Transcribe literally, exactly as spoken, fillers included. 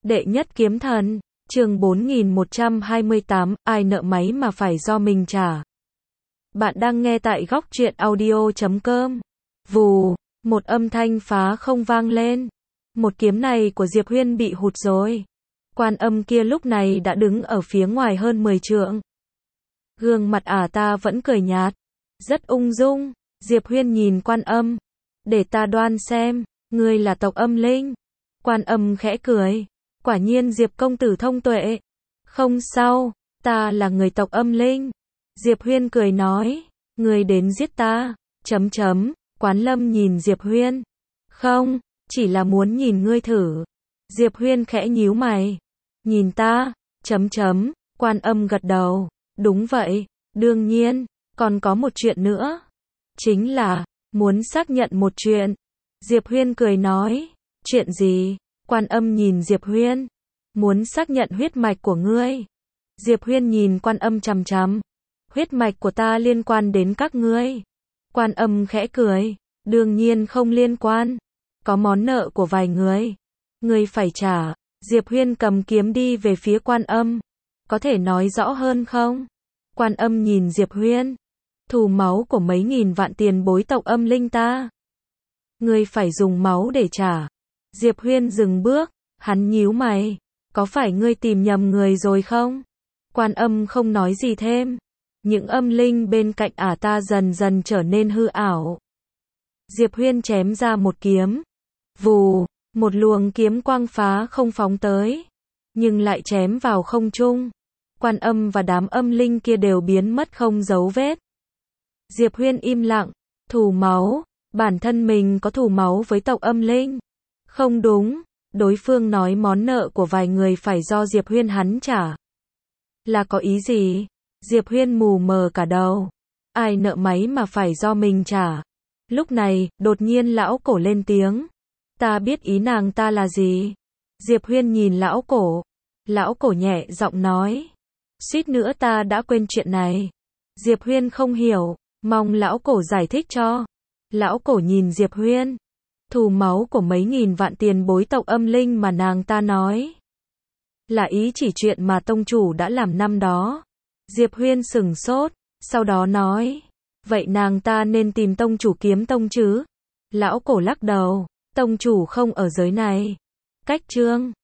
Đệ nhất kiếm thần, chương bốn nghìn một trăm hai mươi tám, ai nợ máy mà phải do mình trả. Bạn đang nghe tại góc truyện audio chấm com. Vù, một âm thanh phá không vang lên. Một kiếm này của Diệp Huyên bị hụt rồi. Quan âm kia lúc này đã đứng ở phía ngoài hơn mười trượng. Gương mặt ả ta vẫn cười nhạt, rất ung dung. Diệp Huyên nhìn Quan âm, để ta đoan xem, ngươi là tộc âm linh. Quan âm khẽ cười, quả nhiên Diệp công tử thông tuệ. Không sao, ta là người tộc âm linh. Diệp Huyên cười nói, ngươi đến giết ta, chấm chấm. Quán Lâm nhìn Diệp Huyên, không, chỉ là muốn nhìn ngươi thử. Diệp Huyên khẽ nhíu mày, nhìn ta, chấm chấm. Quan âm gật đầu, đúng vậy, đương nhiên, còn có một chuyện nữa. Chính là, muốn xác nhận một chuyện. Diệp Huyên cười nói, chuyện gì? Quan âm nhìn Diệp Huyên, muốn xác nhận huyết mạch của ngươi. Diệp Huyên nhìn Quan âm chằm chằm, huyết mạch của ta liên quan đến các ngươi. Quan âm khẽ cười, đương nhiên không liên quan. Có món nợ của vài người, ngươi phải trả. Diệp Huyên cầm kiếm đi về phía Quan âm, có thể nói rõ hơn không? Quan âm nhìn Diệp Huyên, thù máu của mấy nghìn vạn tiền bối tộc âm linh ta. Ngươi phải dùng máu để trả. Diệp Huyên dừng bước, hắn nhíu mày, có phải ngươi tìm nhầm người rồi không? Quan âm không nói gì thêm. Những âm linh bên cạnh ả ta dần dần trở nên hư ảo. Diệp Huyên chém ra một kiếm. Vù, một luồng kiếm quang phá không phóng tới, nhưng lại chém vào không trung. Quan âm và đám âm linh kia đều biến mất không dấu vết. Diệp Huyên im lặng, thù máu, bản thân mình có thù máu với tộc âm linh. Không đúng, đối phương nói món nợ của vài người phải do Diệp Huyên hắn trả. Là có ý gì? Diệp Huyên mù mờ cả đầu. Ai nợ máy mà phải do mình trả? Lúc này, đột nhiên lão cổ lên tiếng. Ta biết ý nàng ta là gì. Diệp Huyên nhìn lão cổ. Lão cổ nhẹ giọng nói, suýt nữa ta đã quên chuyện này. Diệp Huyên không hiểu, mong lão cổ giải thích cho. Lão cổ nhìn Diệp Huyên, thù máu của mấy nghìn vạn tiền bối tộc âm linh mà nàng ta nói, là ý chỉ chuyện mà tông chủ đã làm năm đó. Diệp Huyên sửng sốt, sau đó nói, vậy nàng ta nên tìm tông chủ kiếm tông chứ? Lão cổ lắc đầu, tông chủ không ở giới này. Cách chương